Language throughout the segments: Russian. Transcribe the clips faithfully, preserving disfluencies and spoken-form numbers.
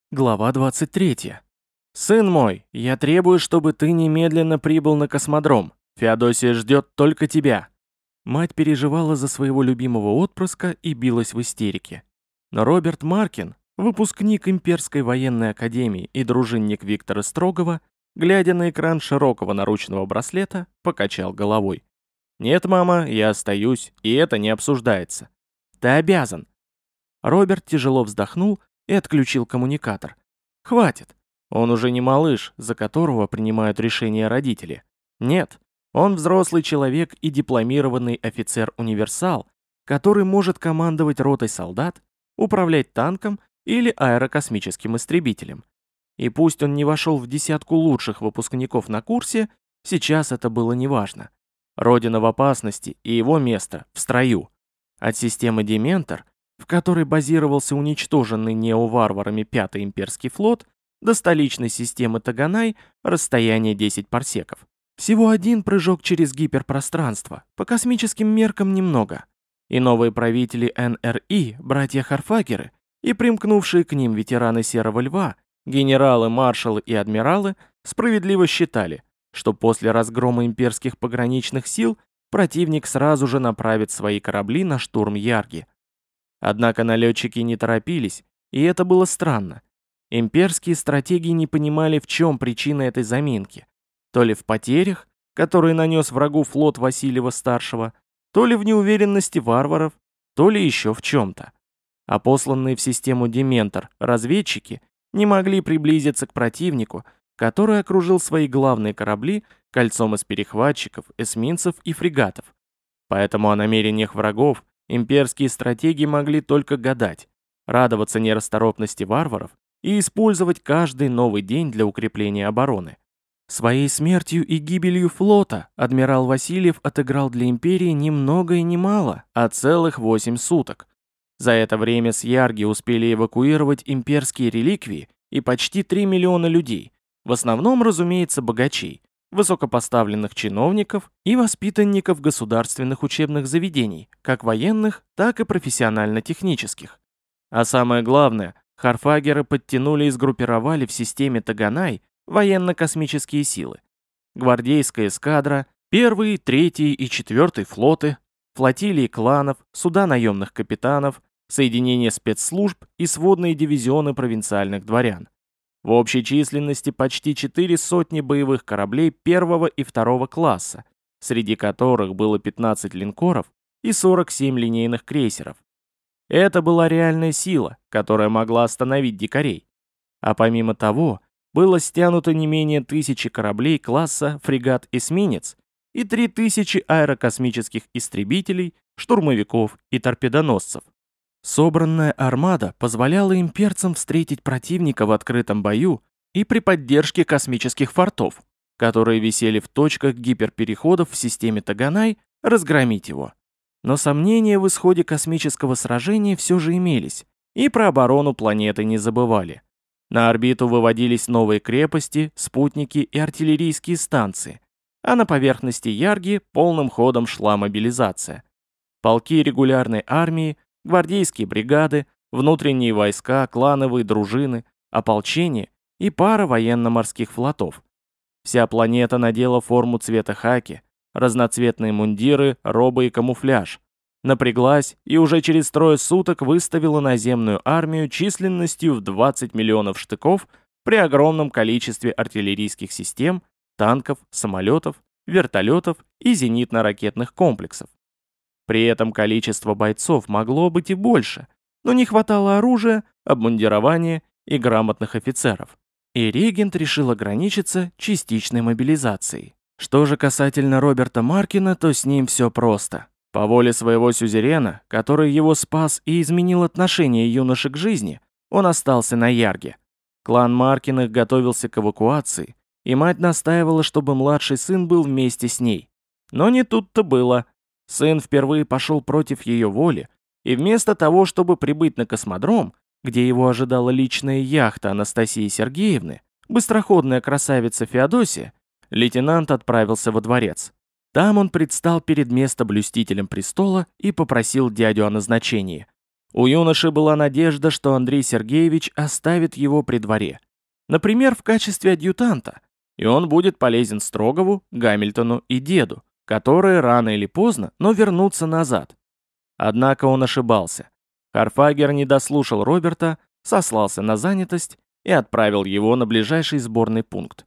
Глава двадцать третья. «Сын мой, я требую, чтобы ты немедленно прибыл на космодром. Феодосия ждет только тебя». Мать переживала за своего любимого отпрыска и билась в истерике. Но Роберт Маркин, выпускник Имперской военной академии и дружинник Виктора Строгова, глядя на экран широкого наручного браслета, покачал головой. «Нет, мама, я остаюсь, и это не обсуждается. Ты обязан». Роберт тяжело вздохнул и отключил коммуникатор. Хватит. Он уже не малыш, за которого принимают решения родители. Нет, он взрослый человек и дипломированный офицер-универсал, который может командовать ротой солдат, управлять танком или аэрокосмическим истребителем. И пусть он не вошел в десятку лучших выпускников на курсе, сейчас это было неважно. Родина в опасности, и его место в строю. От системы Дементор, в которой базировался уничтоженный неоварварами Пятый имперский флот, до столичной системы Таганай расстояние десять парсеков. Всего один прыжок через гиперпространство, по космическим меркам немного. И новые правители эн эр и, братья Харфагеры, и примкнувшие к ним ветераны Серого Льва, генералы, маршалы и адмиралы справедливо считали, что после разгрома имперских пограничных сил противник сразу же направит свои корабли на штурм Ярги. Однако налетчики не торопились, и это было странно. Имперские стратеги не понимали, в чем причина этой заминки. То ли в потерях, которые нанес врагу флот Васильева-старшего, то ли в неуверенности варваров, то ли еще в чем-то. А посланные в систему Дементор разведчики не могли приблизиться к противнику, который окружил свои главные корабли кольцом из перехватчиков, эсминцев и фрегатов. Поэтому о намерениях врагов имперские стратеги могли только гадать, радоваться нерасторопности варваров и использовать каждый новый день для укрепления обороны. Своей смертью и гибелью флота адмирал Васильев отыграл для империи ни много и ни мало, а целых восемь суток. За это время с Ярги успели эвакуировать имперские реликвии и почти три миллиона людей, в основном, разумеется, богачей, высокопоставленных чиновников и воспитанников государственных учебных заведений, как военных, так и профессионально-технических. А самое главное, Харфагеры подтянули и сгруппировали в системе Таганай военно-космические силы. Гвардейская эскадра, первый, третий и четвертый флоты, флотилии кланов, суда наемных капитанов, соединения спецслужб и сводные дивизионы провинциальных дворян. В общей численности почти четыре сотни боевых кораблей первого и второго класса, среди которых было пятнадцать линкоров и сорок семь линейных крейсеров. Это была реальная сила, которая могла остановить дикарей. А помимо того, было стянуто не менее тысячи кораблей класса фрегат-эсминец и три тысячи аэрокосмических истребителей, штурмовиков и торпедоносцев. Собранная армада позволяла имперцам встретить противника в открытом бою и при поддержке космических фортов, которые висели в точках гиперпереходов в системе Таганай, разгромить его. Но сомнения в исходе космического сражения все же имелись, и про оборону планеты не забывали. На орбиту выводились новые крепости, спутники и артиллерийские станции, а на поверхности Ярги полным ходом шла мобилизация. Полки регулярной армии, гвардейские бригады, внутренние войска, клановые дружины, ополчение и пара военно-морских флотов. Вся планета надела форму цвета хаки, разноцветные мундиры, робы и камуфляж. Напряглась и уже через трое суток выставила наземную армию численностью в двадцать миллионов штыков при огромном количестве артиллерийских систем, танков, самолетов, вертолетов и зенитно-ракетных комплексов. При этом количество бойцов могло быть и больше, но не хватало оружия, обмундирования и грамотных офицеров. И регент решил ограничиться частичной мобилизацией. Что же касательно Роберта Маркина, то с ним все просто. По воле своего сюзерена, который его спас и изменил отношение юноши к жизни, он остался на Ярге. Клан Маркиных готовился к эвакуации, и мать настаивала, чтобы младший сын был вместе с ней. Но не тут-то было. Сын впервые пошел против ее воли, и вместо того, чтобы прибыть на космодром, где его ожидала личная яхта Анастасии Сергеевны, быстроходная красавица Феодосия, лейтенант отправился во дворец. Там он предстал перед местоблюстителем престола и попросил дядю о назначении. У юноши была надежда, что Андрей Сергеевич оставит его при дворе. Например, в качестве адъютанта, и он будет полезен Строгову, Гамильтону и деду, которые рано или поздно, но вернутся назад. Однако он ошибался. Харфагер не дослушал Роберта, сослался на занятость и отправил его на ближайший сборный пункт.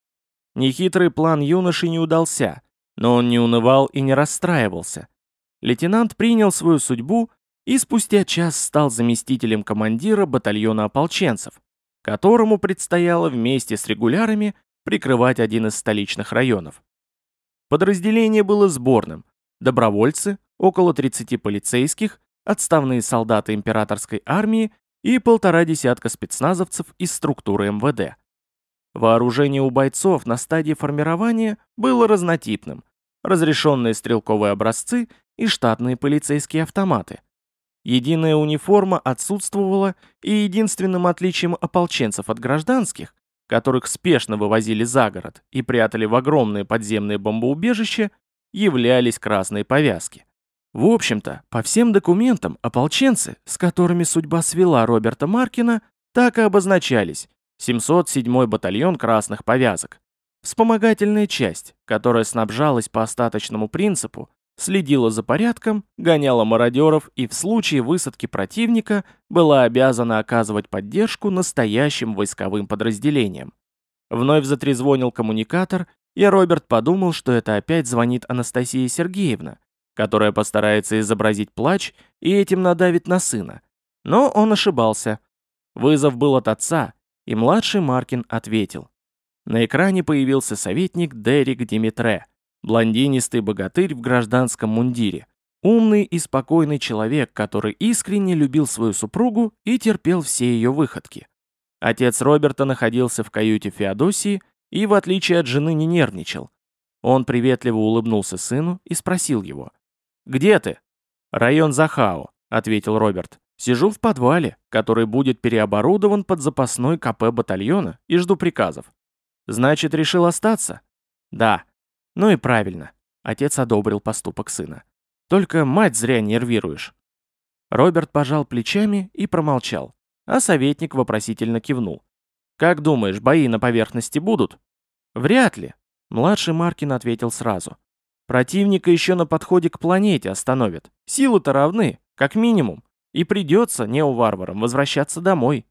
Нехитрый план юноши не удался, но он не унывал и не расстраивался. Лейтенант принял свою судьбу и спустя час стал заместителем командира батальона ополченцев, которому предстояло вместе с регулярами прикрывать один из столичных районов. Подразделение было сборным: добровольцы, около тридцати полицейских, отставные солдаты императорской армии и полтора десятка спецназовцев из структуры эм вэ дэ. Вооружение у бойцов на стадии формирования было разнотипным: разрешенные стрелковые образцы и штатные полицейские автоматы. Единая униформа отсутствовала, и единственным отличием ополченцев от гражданских, которых спешно вывозили за город и прятали в огромные подземные бомбоубежища, являлись красные повязки. В общем-то, по всем документам ополченцы, с которыми судьба свела Роберта Маркина, так и обозначались: семьсот седьмой батальон красных повязок. Вспомогательная часть, которая снабжалась по остаточному принципу, следила за порядком, гоняла мародеров и в случае высадки противника была обязана оказывать поддержку настоящим войсковым подразделениям. Вновь затрезвонил коммуникатор, и Роберт подумал, что это опять звонит Анастасия Сергеевна, которая постарается изобразить плач и этим надавит на сына. Но он ошибался. Вызов был от отца, и младший Маркин ответил. На экране появился советник Дерек Димитре, блондинистый богатырь в гражданском мундире, умный и спокойный человек, который искренне любил свою супругу и терпел все ее выходки. Отец Роберта находился в каюте Феодосии и, в отличие от жены, не нервничал. Он приветливо улыбнулся сыну и спросил его: «Где ты?» «Район Захао», — ответил Роберт. «Сижу в подвале, который будет переоборудован под запасной ка пэ батальона, и жду приказов». «Значит, решил остаться?» «Да». «Ну и правильно», — отец одобрил поступок сына. «Только мать зря нервируешь». Роберт пожал плечами и промолчал, а советник вопросительно кивнул. «Как думаешь, бои на поверхности будут?» «Вряд ли», — младший Маркин ответил сразу. «Противника еще на подходе к планете остановят. Силы-то равны, как минимум, и придется неоварварам возвращаться домой».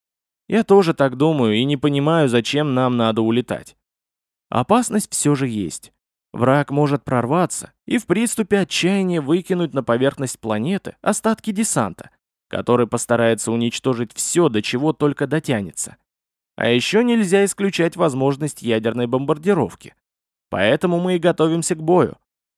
«Я тоже так думаю и не понимаю, зачем нам надо улетать». Опасность все же есть. Враг может прорваться и в приступе отчаяния выкинуть на поверхность планеты остатки десанта, который постарается уничтожить все, до чего только дотянется. А еще нельзя исключать возможность ядерной бомбардировки. Поэтому мы и готовимся к бою.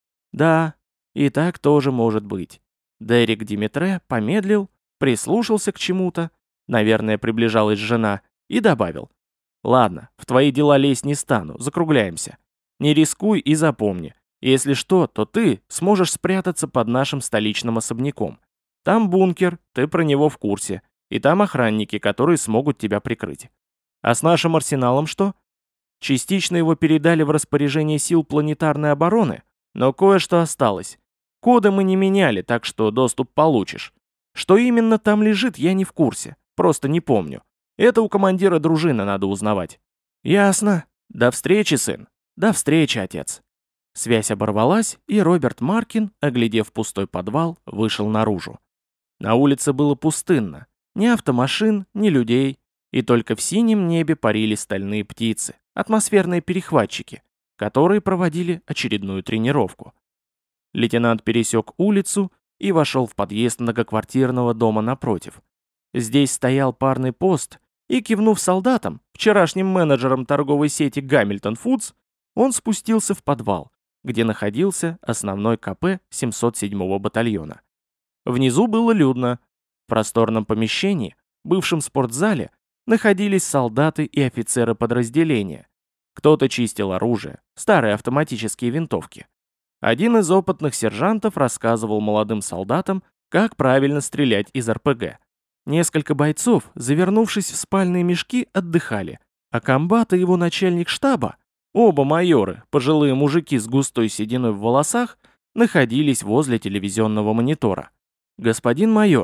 Да, и так тоже может быть. Дерек Димитре помедлил, прислушался к чему-то, наверное, приближалась жена, и добавил: «Ладно, в твои дела лезть не стану, закругляемся. Не рискуй и запомни, если что, то ты сможешь спрятаться под нашим столичным особняком. Там бункер, ты про него в курсе, и там охранники, которые смогут тебя прикрыть. А с нашим арсеналом что? Частично его передали в распоряжение сил планетарной обороны, но кое-что осталось. Коды мы не меняли, так что доступ получишь. Что именно там лежит, я не в курсе, просто не помню. Это у командира дружины надо узнавать». «Ясно. До встречи, сын. До встречи, отец». Связь оборвалась, и Роберт Маркин, оглядев пустой подвал, вышел наружу. На улице было пустынно. Ни автомашин, ни людей. И только в синем небе парили стальные птицы, атмосферные перехватчики, которые проводили очередную тренировку. Лейтенант пересек улицу и вошел в подъезд многоквартирного дома напротив. Здесь стоял парный пост, и, кивнув солдатам, вчерашним менеджером торговой сети Гамильтон Фудс, он спустился в подвал, где находился основной ка пэ семьсот седьмого батальона. Внизу было людно. В просторном помещении, бывшем спортзале, находились солдаты и офицеры подразделения. Кто-то чистил оружие, старые автоматические винтовки. Один из опытных сержантов рассказывал молодым солдатам, как правильно стрелять из эр пэ гэ. Несколько бойцов, завернувшись в спальные мешки, отдыхали, а комбат и его начальник штаба, оба майоры, пожилые мужики с густой сединой в волосах, находились возле телевизионного монитора. «Господин майор,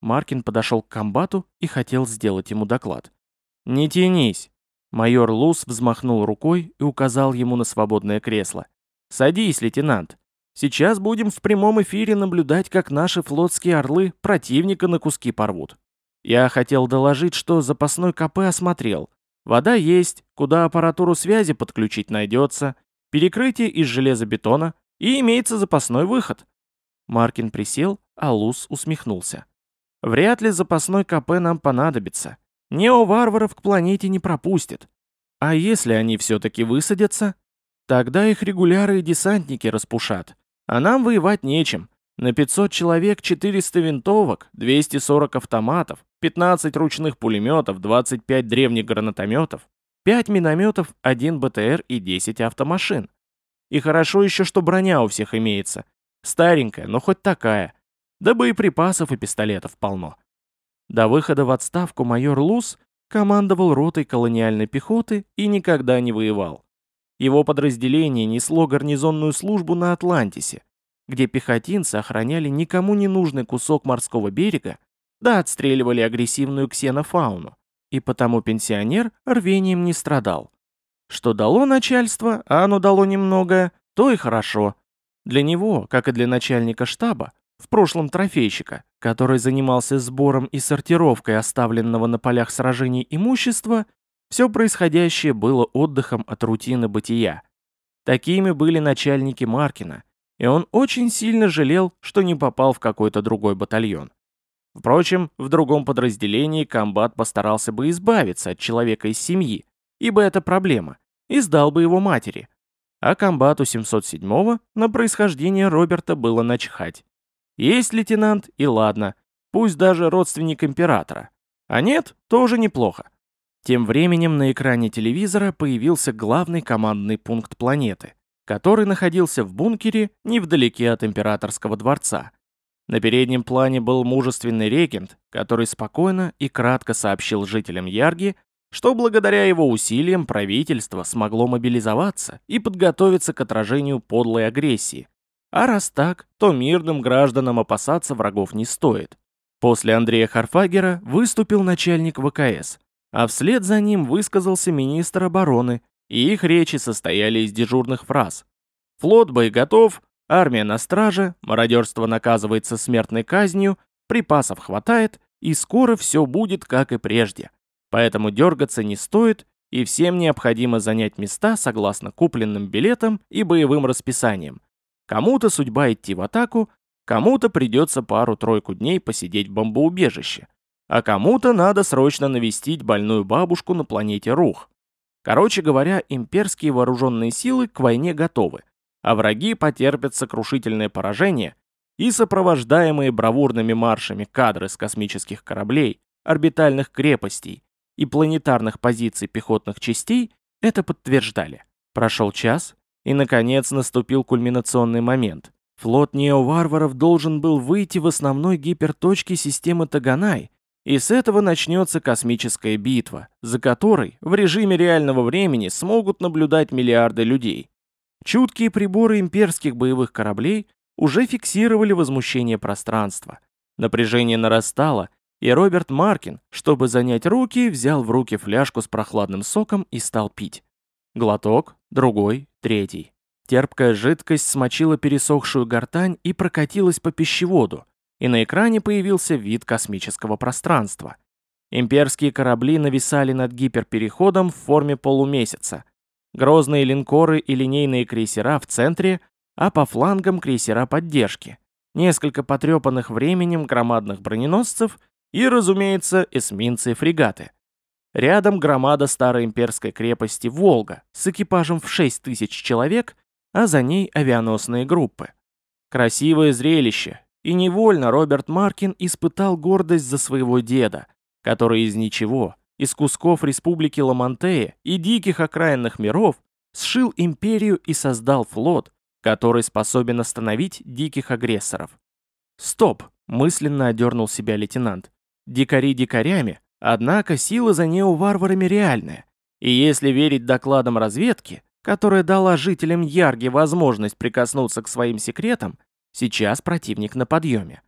Маркин подошел к комбату и хотел сделать ему доклад. «Не тянись!» Майор Лус взмахнул рукой и указал ему на свободное кресло. «Садись, лейтенант. Сейчас будем в прямом эфире наблюдать, как наши флотские орлы противника на куски порвут. Я хотел доложить, что запасной КП осмотрел. Вода есть, куда аппаратуру связи подключить найдется, перекрытие из железобетона и имеется запасной выход». Маркин присел, а Лус усмехнулся. «Вряд ли запасной КП нам понадобится. Нео-варваров к планете не пропустят. А если они все-таки высадятся? Тогда их регуляры и десантники распушат. А нам воевать нечем. На пятьсот человек четыреста винтовок, двести сорок автоматов, пятнадцать ручных пулеметов, двадцать пять древних гранатометов, пять минометов, один БТР и десять автомашин. И хорошо еще, что броня у всех имеется. Старенькая, но хоть такая. Да боеприпасов и пистолетов полно. До выхода в отставку майор Лус командовал ротой колониальной пехоты и никогда не воевал. Его подразделение несло гарнизонную службу на Атлантисе, где пехотинцы охраняли никому не нужный кусок морского берега, да отстреливали агрессивную ксенофауну, и потому пенсионер рвением не страдал. Что дало начальство, а оно дало немного, то и хорошо. Для него, как и для начальника штаба, в прошлом трофейщика, который занимался сбором и сортировкой оставленного на полях сражений имущества, все происходящее было отдыхом от рутины бытия. Такими были начальники Маркина, и он очень сильно жалел, что не попал в какой-то другой батальон. Впрочем, в другом подразделении комбат постарался бы избавиться от человека из семьи, ибо это проблема, и сдал бы его матери. А комбату семьсот седьмого на происхождение Роберта было начхать. Есть лейтенант, и ладно, пусть даже родственник императора. А нет, тоже неплохо. Тем временем на экране телевизора появился главный командный пункт планеты, который находился в бункере невдалеке от императорского дворца. На переднем плане был мужественный регент, который спокойно и кратко сообщил жителям Ярги, что благодаря его усилиям правительство смогло мобилизоваться и подготовиться к отражению подлой агрессии. А раз так, то мирным гражданам опасаться врагов не стоит. После Андрея Харфагера выступил начальник ВКС, а вслед за ним высказался министр обороны, и их речи состояли из дежурных фраз. «Флот боеготов», «Армия на страже», «Мародерство наказывается смертной казнью», «Припасов хватает», и «Скоро все будет, как и прежде». Поэтому дергаться не стоит, и всем необходимо занять места согласно купленным билетам и боевым расписаниям. Кому-то судьба идти в атаку, кому-то придется пару-тройку дней посидеть в бомбоубежище, а кому-то надо срочно навестить больную бабушку на планете Рух. Короче говоря, имперские вооруженные силы к войне готовы, а враги потерпят сокрушительное поражение, и сопровождаемые бравурными маршами кадры с космических кораблей, орбитальных крепостей и планетарных позиций пехотных частей это подтверждали. Прошел час, и, наконец, наступил кульминационный момент. Флот неоварваров должен был выйти в основной гиперточке системы Таганай, и с этого начнется космическая битва, за которой в режиме реального времени смогут наблюдать миллиарды людей. Чуткие приборы имперских боевых кораблей уже фиксировали возмущение пространства. Напряжение нарастало, и Роберт Маркин, чтобы занять руки, взял в руки фляжку с прохладным соком и стал пить. Глоток, другой, третий. Терпкая жидкость смочила пересохшую гортань и прокатилась по пищеводу, и на экране появился вид космического пространства. Имперские корабли нависали над гиперпереходом в форме полумесяца. Грозные линкоры и линейные крейсера в центре, а по флангам крейсера поддержки. Несколько потрепанных временем громадных броненосцев и, разумеется, эсминцы и фрегаты. Рядом громада старой имперской крепости «Волга» с экипажем в шесть тысяч человек, а за ней авианосные группы. Красивое зрелище, и невольно Роберт Маркин испытал гордость за своего деда, который из ничего, из кусков республики Ламантея и диких окраинных миров, сшил империю и создал флот, который способен остановить диких агрессоров. «Стоп!» – мысленно одернул себя лейтенант. «Дикари дикарями, однако сила за неоварварами реальная, и если верить докладам разведки, которая дала жителям Ярги возможность прикоснуться к своим секретам, сейчас противник на подъеме.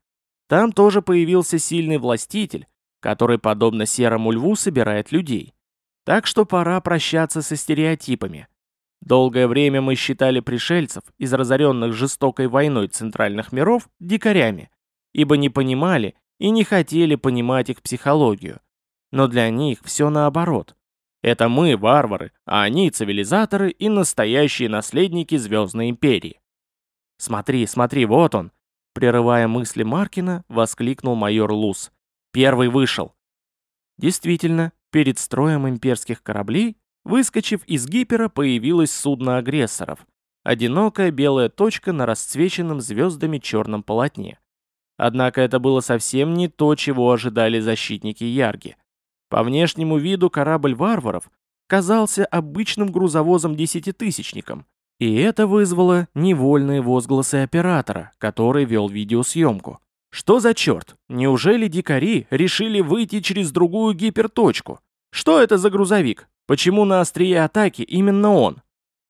Там тоже появился сильный властитель, который, подобно серому льву, собирает людей. Так что пора прощаться со стереотипами. Долгое время мы считали пришельцев из разоренных жестокой войной центральных миров дикарями, ибо не понимали и не хотели понимать их психологию. Но для них все наоборот. Это мы варвары, а они цивилизаторы и настоящие наследники Звездной империи. «Смотри, смотри, вот он!» Прерывая мысли Маркина, воскликнул майор Лус. «Первый вышел!» Действительно, перед строем имперских кораблей, выскочив из гипера, появилось судно агрессоров. Одинокая белая точка на расцвеченном звездами черном полотне. Однако это было совсем не то, чего ожидали защитники Ярги. По внешнему виду корабль варваров казался обычным грузовозом-десятитысячником, и это вызвало невольные возгласы оператора, который вел видеосъемку. Что за черт? Неужели дикари решили выйти через другую гиперточку? Что это за грузовик? Почему на острие атаки именно он?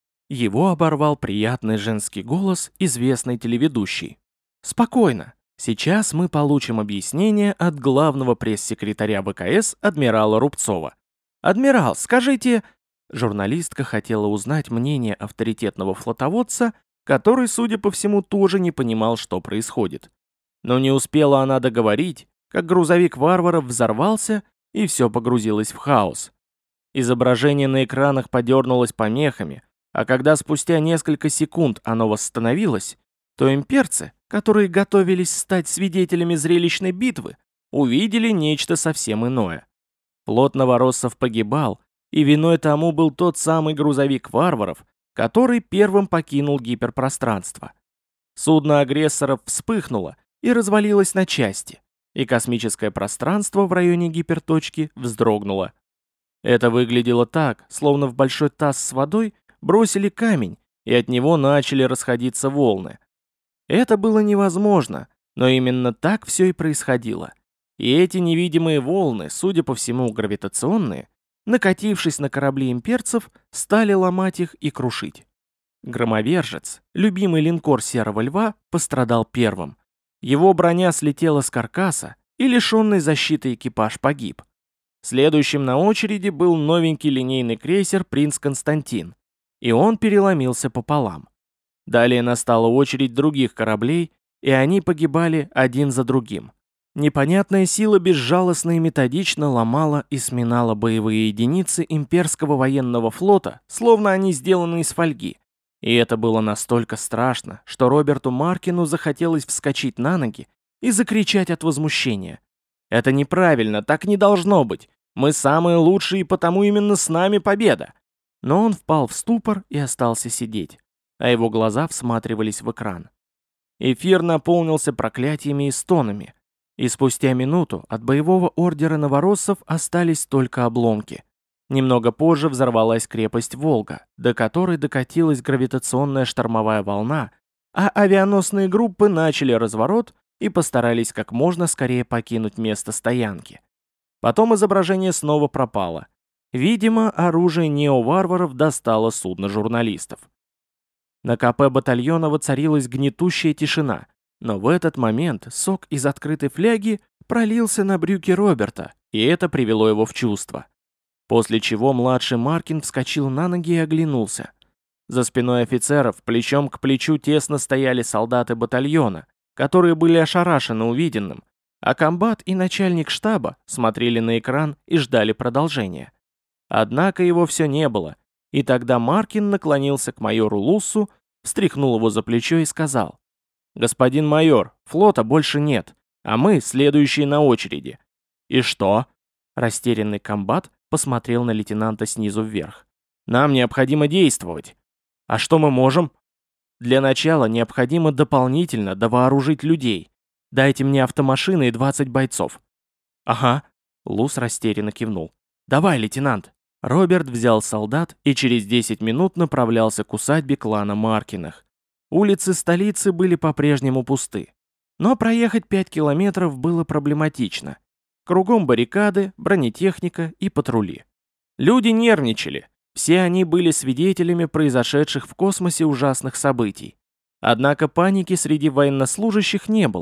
Его оборвал приятный женский голос известной телеведущей. «Спокойно. Сейчас мы получим объяснение от главного пресс-секретаря ВКС адмирала Рубцова. Адмирал, скажите...» Журналистка хотела узнать мнение авторитетного флотоводца, который, судя по всему, тоже не понимал, что происходит. Но не успела она договорить, как грузовик варваров взорвался, и все погрузилось в хаос. Изображение на экранах подернулось помехами, а когда спустя несколько секунд оно восстановилось, то имперцы, которые готовились стать свидетелями зрелищной битвы, увидели нечто совсем иное. Флот новороссов погибал, и виной тому был тот самый грузовик варваров, который первым покинул гиперпространство. Судно агрессоров вспыхнуло и развалилось на части, и космическое пространство в районе гиперточки вздрогнуло. Это выглядело так, словно в большой таз с водой бросили камень, и от него начали расходиться волны. Это было невозможно, но именно так все и происходило. И эти невидимые волны, судя по всему гравитационные, накатившись на корабли имперцев, стали ломать их и крушить. Громовержец, любимый линкор Серого Льва, пострадал первым. Его броня слетела с каркаса, и лишенный защиты экипаж погиб. Следующим на очереди был новенький линейный крейсер «Принц Константин», и он переломился пополам. Далее настала очередь других кораблей, и они погибали один за другим. Непонятная сила безжалостно и методично ломала и сминала боевые единицы имперского военного флота, словно они сделаны из фольги. И это было настолько страшно, что Роберту Маркину захотелось вскочить на ноги и закричать от возмущения. «Это неправильно, так не должно быть. Мы самые лучшие, и потому именно с нами победа!» Но он впал в ступор и остался сидеть, а его глаза всматривались в экран. Эфир наполнился проклятиями и стонами, и спустя минуту от боевого ордера новороссов остались только обломки. Немного позже взорвалась крепость Волга, до которой докатилась гравитационная штормовая волна, а авианосные группы начали разворот и постарались как можно скорее покинуть место стоянки. Потом изображение снова пропало. Видимо, оружие неоварваров достало судно журналистов. На КП батальона воцарилась гнетущая тишина, но в этот момент сок из открытой фляги пролился на брюки Роберта, и это привело его в чувство. После чего младший Маркин вскочил на ноги и оглянулся. За спиной офицеров плечом к плечу тесно стояли солдаты батальона, которые были ошарашены увиденным, а комбат и начальник штаба смотрели на экран и ждали продолжения. Однако его все не было, и тогда Маркин наклонился к майору Луссу, встряхнул его за плечо и сказал: «Господин майор, флота больше нет, а мы следующие на очереди». «И что?» Растерянный комбат посмотрел на лейтенанта снизу вверх. «Нам необходимо действовать». «А что мы можем?» «Для начала необходимо дополнительно довооружить людей. Дайте мне автомашины и двадцать бойцов». «Ага», — Лус растерянно кивнул. «Давай, лейтенант». Роберт взял солдат и через десять минут направлялся к усадьбе клана Маркиных. Улицы столицы были по-прежнему пусты. Но проехать пять километров было проблематично. Кругом баррикады, бронетехника и патрули. Люди нервничали. Все они были свидетелями произошедших в космосе ужасных событий. Однако паники среди военнослужащих не было.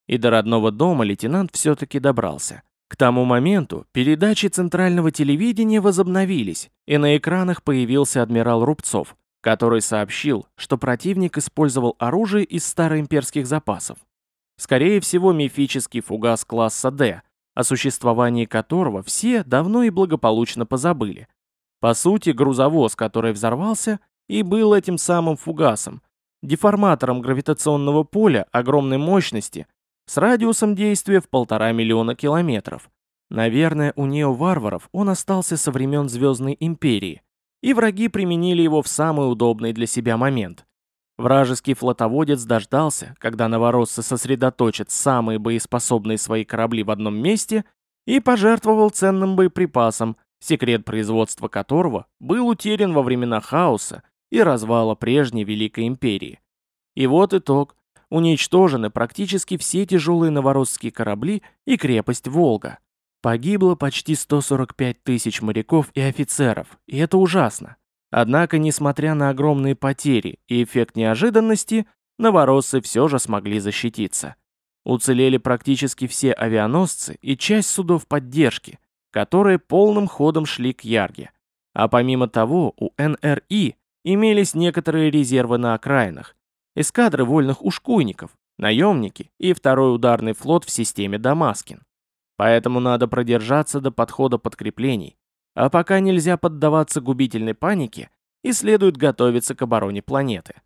И до родного дома лейтенант все-таки добрался. К тому моменту передачи центрального телевидения возобновились, и на экранах появился адмирал Рубцов, который сообщил, что противник использовал оружие из староимперских запасов. Скорее всего, мифический фугас класса «Д», о существовании которого все давно и благополучно позабыли. По сути, грузовоз, который взорвался, и был этим самым фугасом, деформатором гравитационного поля огромной мощности с радиусом действия в полтора миллиона километров. Наверное, у нео-варваров он остался со времен Звездной империи, и враги применили его в самый удобный для себя момент. Вражеский флотоводец дождался, когда новороссы сосредоточат самые боеспособные свои корабли в одном месте, и пожертвовал ценным боеприпасом, секрет производства которого был утерян во времена хаоса и развала прежней Великой империи. И вот итог. Уничтожены практически все тяжелые новоросские корабли и крепость Волга. Погибло почти сто сорок пять тысяч моряков и офицеров, и это ужасно. Однако, несмотря на огромные потери и эффект неожиданности, новороссы все же смогли защититься. Уцелели практически все авианосцы и часть судов поддержки, которые полным ходом шли к Ярге. А помимо того, у эн эр и имелись некоторые резервы на окраинах, эскадры вольных ушкуйников, наемники и второй ударный флот в системе Дамаскин. Поэтому надо продержаться до подхода подкреплений, а пока нельзя поддаваться губительной панике и следует готовиться к обороне планеты.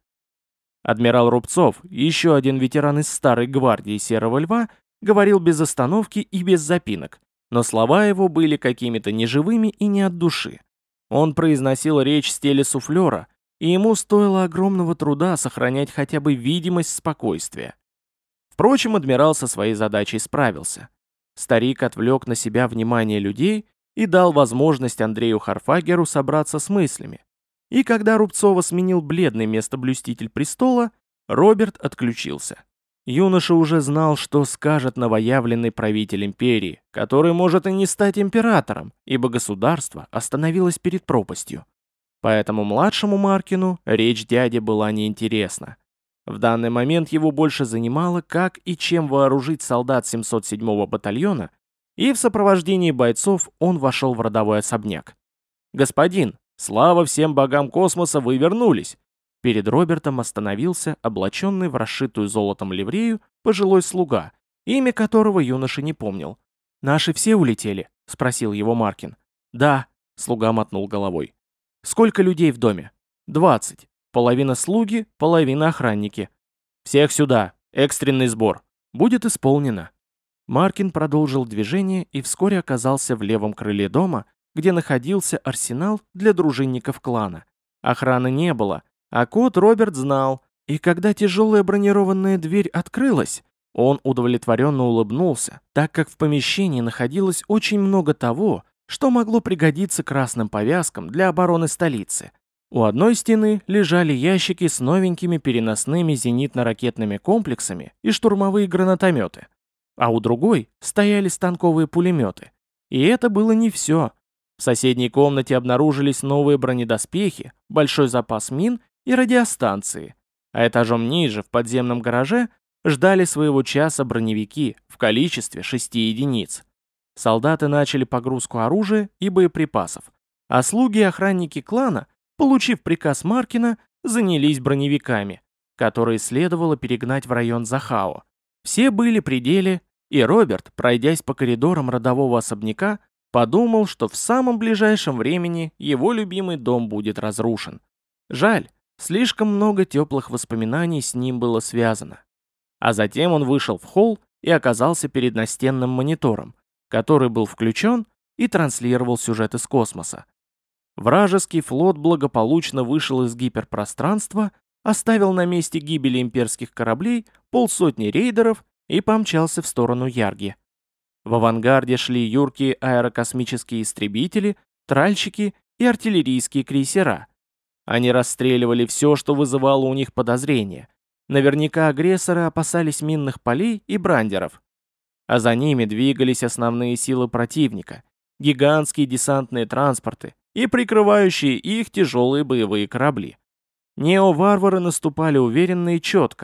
Адмирал Рубцов, еще один ветеран из старой гвардии Серого Льва, говорил без остановки и без запинок, но слова его были какими-то неживыми и не от души. Он произносил речь в стиле суфлера, и ему стоило огромного труда сохранять хотя бы видимость спокойствия. Впрочем, адмирал со своей задачей справился. Старик отвлек на себя внимание людей и дал возможность Андрею Харфагеру собраться с мыслями. И когда Рубцова сменил бледный местоблюститель престола, Роберт отключился. Юноша уже знал, что скажет новоявленный правитель империи, который может и не стать императором, ибо государство остановилось перед пропастью. Поэтому младшему Маркину речь дяди была неинтересна. В данный момент его больше занимало, как и чем вооружить солдат семьсот седьмого батальона, и в сопровождении бойцов он вошел в родовой особняк. «Господин, слава всем богам космоса, вы вернулись!» Перед Робертом остановился облаченный в расшитую золотом ливрею пожилой слуга, имя которого юноша не помнил. «Наши все улетели?» — спросил его Маркин. «Да», — слуга мотнул головой. «Сколько людей в доме?» «Двадцать. Половина слуги, половина охранники. Всех сюда. Экстренный сбор. Будет исполнено». Маркин продолжил движение и вскоре оказался в левом крыле дома, где находился арсенал для дружинников клана. Охраны не было, а код Роберт знал, и когда тяжелая бронированная дверь открылась, он удовлетворенно улыбнулся, так как в помещении находилось очень много того, что могло пригодиться красным повязкам для обороны столицы. У одной стены лежали ящики с новенькими переносными зенитно-ракетными комплексами и штурмовые гранатометы, а у другой стояли станковые пулеметы. И это было не все. В соседней комнате обнаружились новые бронедоспехи, большой запас мин и радиостанции, а этажом ниже, в подземном гараже, ждали своего часа броневики в количестве шести единиц. Солдаты начали погрузку оружия и боеприпасов, а слуги и охранники клана, получив приказ Маркина, занялись броневиками, которые следовало перегнать в район Захао. Все были при деле, и Роберт, пройдясь по коридорам родового особняка, подумал, что в самом ближайшем времени его любимый дом будет разрушен. Жаль, слишком много теплых воспоминаний с ним было связано. А затем он вышел в холл и оказался перед настенным монитором, который был включен и транслировал сюжет из космоса. Вражеский флот благополучно вышел из гиперпространства, оставил на месте гибели имперских кораблей полсотни рейдеров и помчался в сторону Ярги. В авангарде шли юркие аэрокосмические истребители, тральщики и артиллерийские крейсера. Они расстреливали все, что вызывало у них подозрения. Наверняка агрессоры опасались минных полей и брандеров. А за ними двигались основные силы противника, гигантские десантные транспорты и прикрывающие их тяжелые боевые корабли. Нео-варвары наступали уверенно и четко,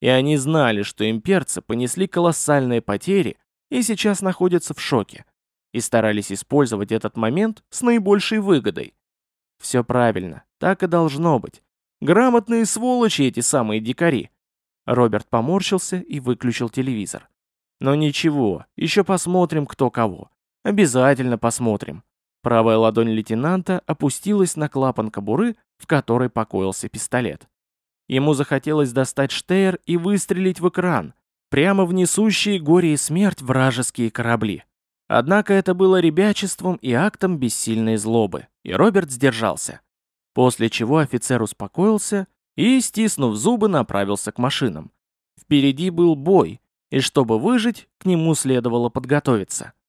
И они знали, что имперцы понесли колоссальные потери и сейчас находятся в шоке, и старались использовать этот момент с наибольшей выгодой. Все правильно, так и должно быть. Грамотные сволочи эти самые дикари. Роберт поморщился и выключил телевизор. Но ничего, еще посмотрим, кто кого. Обязательно посмотрим. Правая ладонь лейтенанта опустилась на клапан кобуры, в которой покоился пистолет. Ему захотелось достать штейр и выстрелить в экран, прямо в несущие горе и смерть вражеские корабли. Однако это было ребячеством и актом бессильной злобы, и Роберт сдержался. После чего офицер успокоился и, стиснув зубы, направился к машинам. Впереди был бой, и чтобы выжить, к нему следовало подготовиться.